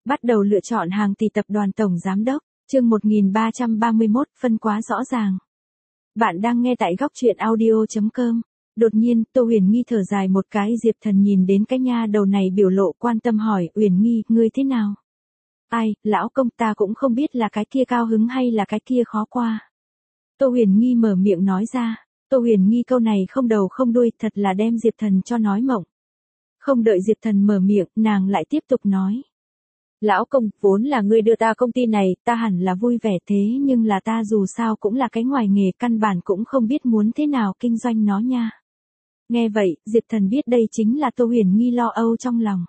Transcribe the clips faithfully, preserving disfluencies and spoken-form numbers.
Bắt đầu lựa chọn hàng tỷ tập đoàn tổng giám đốc, chương một nghìn ba trăm ba mươi mốt, phân quá rõ ràng. Bạn đang nghe tại góc truyện audio chấm com. Đột nhiên, Tô Huyền Nghi thở dài một cái, Diệp Thần nhìn đến cái nha đầu này biểu lộ quan tâm hỏi, Huyền Nghi, ngươi thế nào? Ai, lão công, ta cũng không biết là cái kia cao hứng hay là cái kia khó qua. Tô Huyền Nghi mở miệng nói ra. Tô Huyền Nghi câu này không đầu không đuôi, thật là đem Diệp Thần cho nói mộng. Không đợi Diệp Thần mở miệng, nàng lại tiếp tục nói. Lão công, vốn là ngươi đưa ta công ty này, ta hẳn là vui vẻ thế nhưng là ta dù sao cũng là cái ngoài nghề, căn bản cũng không biết muốn thế nào kinh doanh nó nha. Nghe vậy, Diệp Thần biết đây chính là Tô Huyền Nghi lo âu trong lòng.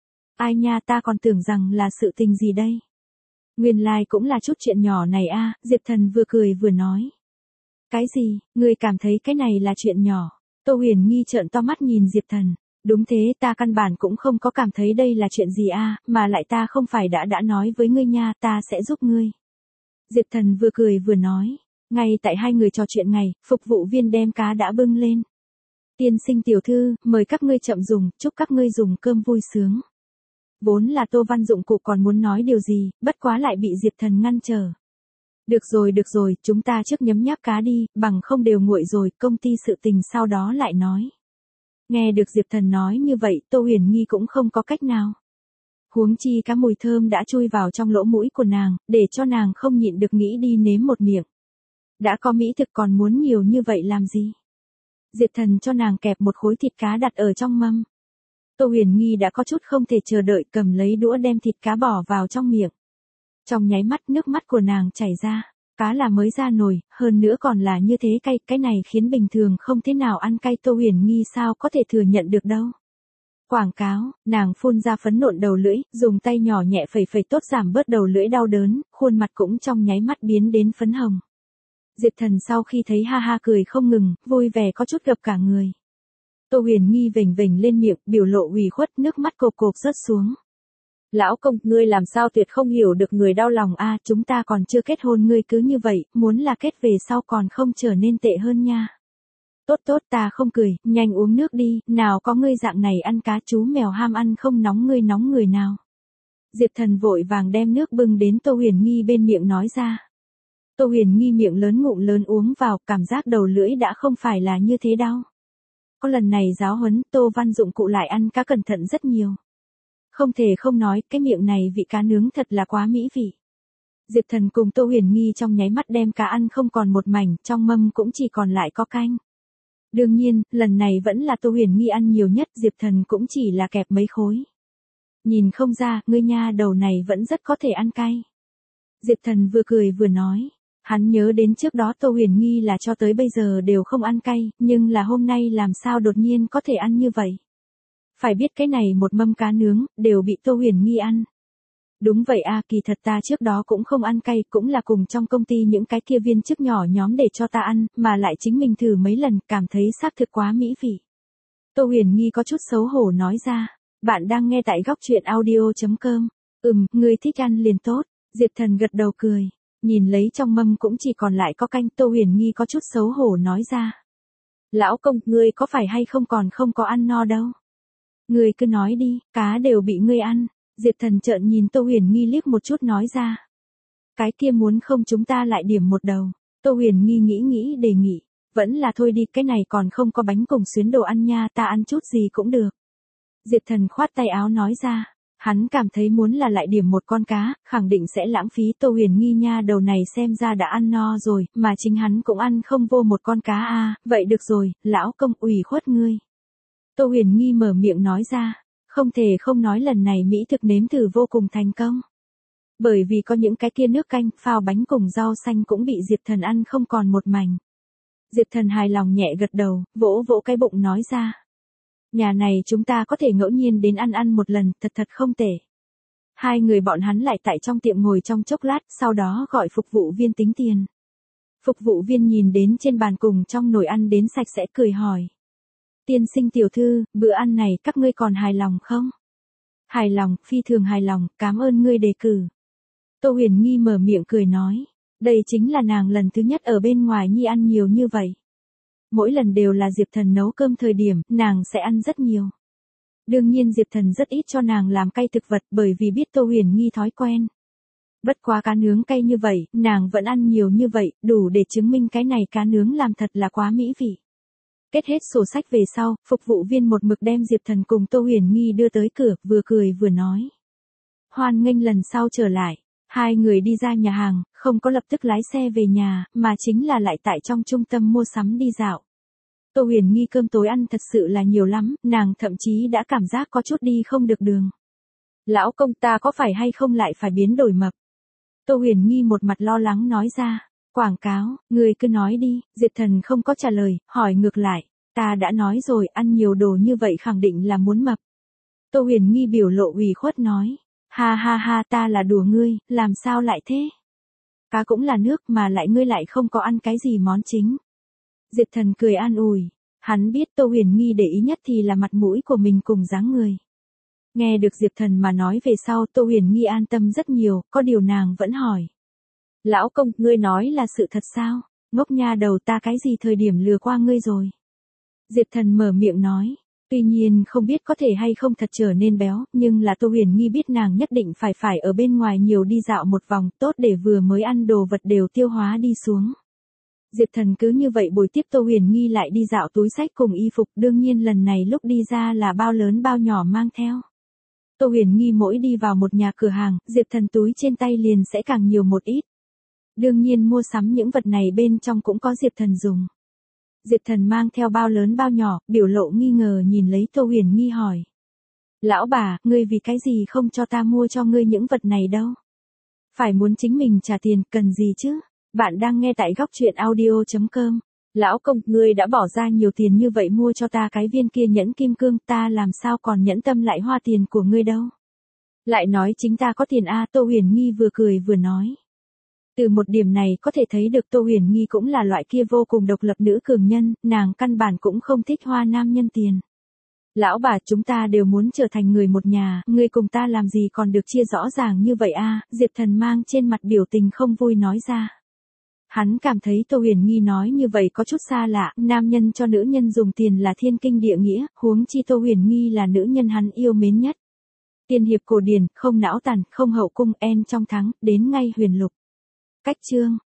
Ai nha, ta còn tưởng rằng là sự tình gì đây. Nguyên lai like cũng là chút chuyện nhỏ này a. Diệp Thần vừa cười vừa nói. Cái gì, ngươi cảm thấy cái này là chuyện nhỏ? Tô Huyền Nghi trợn to mắt nhìn Diệp Thần. Đúng thế, ta căn bản cũng không có cảm thấy đây là chuyện gì a, mà lại ta không phải đã đã nói với ngươi nha, ta sẽ giúp ngươi. Diệp Thần vừa cười vừa nói. Ngay tại hai người trò chuyện ngày, phục vụ viên đem cá đã bưng lên. Tiên sinh tiểu thư, mời các ngươi chậm dùng, chúc các ngươi dùng cơm vui sướng. Vốn là Tô Văn Dụng Cụ còn muốn nói điều gì, bất quá lại bị Diệp Thần ngăn trở. Được rồi được rồi, chúng ta trước nhấm nháp cá đi, bằng không đều nguội rồi, công ty sự tình sau đó lại nói. Nghe được Diệp Thần nói như vậy, Tô Huyền Nghi cũng không có cách nào. Huống chi cá mùi thơm đã chui vào trong lỗ mũi của nàng, để cho nàng không nhịn được nghĩ đi nếm một miệng. Đã có mỹ thực còn muốn nhiều như vậy làm gì? Diệp Thần cho nàng kẹp một khối thịt cá đặt ở trong mâm. Tô Huyền Nghi đã có chút không thể chờ đợi, cầm lấy đũa đem thịt cá bỏ vào trong miệng. Trong nháy mắt nước mắt của nàng chảy ra. Cá là mới ra nồi, hơn nữa còn là như thế cay, cái này khiến bình thường không thế nào ăn cay Tô Huyền Nghi sao có thể thừa nhận được đâu. Quảng cáo, nàng phun ra phấn nộn đầu lưỡi, dùng tay nhỏ nhẹ phẩy phẩy tốt giảm bớt đầu lưỡi đau đớn, khuôn mặt cũng trong nháy mắt biến đến phấn hồng. Diệp Thần sau khi thấy ha ha cười không ngừng, vui vẻ có chút gập cả người. Tô Huyền Nghi vểnh vểnh lên miệng, biểu lộ ủy khuất, nước mắt cộp cộp rớt xuống. Lão công, ngươi làm sao tuyệt không hiểu được người đau lòng a, chúng ta còn chưa kết hôn ngươi cứ như vậy, muốn là kết về sau còn không trở nên tệ hơn nha. Tốt tốt, ta không cười, nhanh uống nước đi, nào có ngươi dạng này ăn cá, chú mèo ham ăn không nóng ngươi nóng người nào. Diệp Thần vội vàng đem nước bưng đến Tô Huyền Nghi bên miệng nói ra. Tô Huyền Nghi miệng lớn ngụm lớn uống vào, cảm giác đầu lưỡi đã không phải là như thế đau. Có lần này giáo huấn, Tô Văn Dụng Cụ lại ăn cá cẩn thận rất nhiều. Không thể không nói, cái miệng này vị cá nướng thật là quá mỹ vị. Diệp Thần cùng Tô Huyền Nghi trong nháy mắt đem cá ăn không còn một mảnh, trong mâm cũng chỉ còn lại có canh. Đương nhiên, lần này vẫn là Tô Huyền Nghi ăn nhiều nhất, Diệp Thần cũng chỉ là kẹp mấy khối. Nhìn không ra, ngươi nha đầu này vẫn rất có thể ăn cay. Diệp Thần vừa cười vừa nói. Hắn nhớ đến trước đó Tô Huyền Nghi là cho tới bây giờ đều không ăn cay, nhưng là hôm nay làm sao đột nhiên có thể ăn như vậy. Phải biết cái này một mâm cá nướng, đều bị Tô Huyền Nghi ăn. Đúng vậy a, kỳ thật ta trước đó cũng không ăn cay, cũng là cùng trong công ty những cái kia viên chức nhỏ nhóm để cho ta ăn, mà lại chính mình thử mấy lần, cảm thấy xác thực quá mỹ vị. Tô Huyền Nghi có chút xấu hổ nói ra, bạn đang nghe tại góc truyện audio chấm com. Ừm, ngươi thích ăn liền tốt. Diệp Thần gật đầu cười, nhìn lấy trong mâm cũng chỉ còn lại có canh, Tô Huyền Nghi có chút xấu hổ nói ra. Lão công, ngươi có phải hay không còn không có ăn no đâu. Ngươi cứ nói đi, cá đều bị ngươi ăn. Diệp Thần trợn nhìn Tô Huyền Nghi liếc một chút nói ra. Cái kia muốn không chúng ta lại điểm một đầu. Tô Huyền Nghi nghĩ nghĩ đề nghị. Vẫn là thôi đi, cái này còn không có bánh cùng xuyến đồ ăn nha, ta ăn chút gì cũng được. Diệp Thần khoát tay áo nói ra. Hắn cảm thấy muốn là lại điểm một con cá, khẳng định sẽ lãng phí. Tô Huyền Nghi nha đầu này xem ra đã ăn no rồi, mà chính hắn cũng ăn không vô một con cá a. À, vậy được rồi, lão công, ủy khuất ngươi. Tô Huyền Nghi mở miệng nói ra, không thể không nói lần này mỹ thực nếm thử vô cùng thành công. Bởi vì có những cái kia nước canh, phao bánh cùng rau xanh cũng bị Diệp Thần ăn không còn một mảnh. Diệp Thần hài lòng nhẹ gật đầu, vỗ vỗ cái bụng nói ra. Nhà này chúng ta có thể ngẫu nhiên đến ăn ăn một lần, thật thật không tệ. Hai người bọn hắn lại tại trong tiệm ngồi trong chốc lát, sau đó gọi phục vụ viên tính tiền. Phục vụ viên nhìn đến trên bàn cùng trong nồi ăn đến sạch sẽ cười hỏi. Tiên sinh tiểu thư, bữa ăn này các ngươi còn hài lòng không? Hài lòng, phi thường hài lòng, cảm ơn ngươi đề cử. Tô Huyền Nghi mở miệng cười nói. Đây chính là nàng lần thứ nhất ở bên ngoài nhi ăn nhiều như vậy. Mỗi lần đều là Diệp Thần nấu cơm thời điểm, nàng sẽ ăn rất nhiều. Đương nhiên Diệp Thần rất ít cho nàng làm cay thực vật bởi vì biết Tô Huyền Nghi thói quen. Bất quá cá nướng cay như vậy, nàng vẫn ăn nhiều như vậy, đủ để chứng minh cái này cá nướng làm thật là quá mỹ vị. Kết hết sổ sách về sau, phục vụ viên một mực đem Diệp Thần cùng Tô Huyền Nghi đưa tới cửa, vừa cười vừa nói. Hoan nghênh lần sau trở lại. Hai người đi ra nhà hàng, không có lập tức lái xe về nhà, mà chính là lại tại trong trung tâm mua sắm đi dạo. Tô Huyền Nghi cơm tối ăn thật sự là nhiều lắm, nàng thậm chí đã cảm giác có chút đi không được đường. Lão công, ta có phải hay không lại phải biến đổi mập? Tô Huyền Nghi một mặt lo lắng nói ra. Quảng cáo, người cứ nói đi. Diệp Thần không có trả lời, hỏi ngược lại. Ta đã nói rồi, ăn nhiều đồ như vậy khẳng định là muốn mập. Tô Huyền Nghi biểu lộ ủy khuất nói. Ha ha ha, ta là đùa ngươi, làm sao lại thế? Cá cũng là nước mà lại ngươi lại không có ăn cái gì món chính. Diệp Thần cười an ủi. Hắn biết Tô Huyền Nghi để ý nhất thì là mặt mũi của mình cùng dáng người. Nghe được Diệp Thần mà nói về sau, Tô Huyền Nghi an tâm rất nhiều, có điều nàng vẫn hỏi. Lão công, ngươi nói là sự thật sao? Ngốc nha đầu, ta cái gì thời điểm lừa qua ngươi rồi? Diệp Thần mở miệng nói. Tuy nhiên không biết có thể hay không thật trở nên béo, nhưng là Tô Huyền Nghi biết nàng nhất định phải phải ở bên ngoài nhiều đi dạo một vòng, tốt để vừa mới ăn đồ vật đều tiêu hóa đi xuống. Diệp Thần cứ như vậy buổi tiếp Tô Huyền Nghi lại đi dạo túi xách cùng y phục, đương nhiên lần này lúc đi ra là bao lớn bao nhỏ mang theo. Tô Huyền Nghi mỗi đi vào một nhà cửa hàng, Diệp Thần túi trên tay liền sẽ càng nhiều một ít. Đương nhiên mua sắm những vật này bên trong cũng có Diệp Thần dùng. Diệp Thần mang theo bao lớn bao nhỏ, biểu lộ nghi ngờ nhìn lấy Tô Huyền Nghi hỏi. Lão bà, ngươi vì cái gì không cho ta mua cho ngươi những vật này đâu? Phải muốn chính mình trả tiền, cần gì chứ? Bạn đang nghe tại góc truyện audio chấm com. Lão công, ngươi đã bỏ ra nhiều tiền như vậy mua cho ta cái viên kia nhẫn kim cương, ta làm sao còn nhẫn tâm lại hoa tiền của ngươi đâu? Lại nói chính ta có tiền a, Tô Huyền Nghi vừa cười vừa nói. Từ một điểm này có thể thấy được Tô Huyền Nghi cũng là loại kia vô cùng độc lập nữ cường nhân, nàng căn bản cũng không thích hoa nam nhân tiền. Lão bà, chúng ta đều muốn trở thành người một nhà, ngươi cùng ta làm gì còn được chia rõ ràng như vậy a? Diệp Thần mang trên mặt biểu tình không vui nói ra. Hắn cảm thấy Tô Huyền Nghi nói như vậy có chút xa lạ, nam nhân cho nữ nhân dùng tiền là thiên kinh địa nghĩa, huống chi Tô Huyền Nghi là nữ nhân hắn yêu mến nhất. Tiên hiệp cổ điển, không não tàn, không hậu cung, en trong thắng, đến ngay huyền lục. Cách chương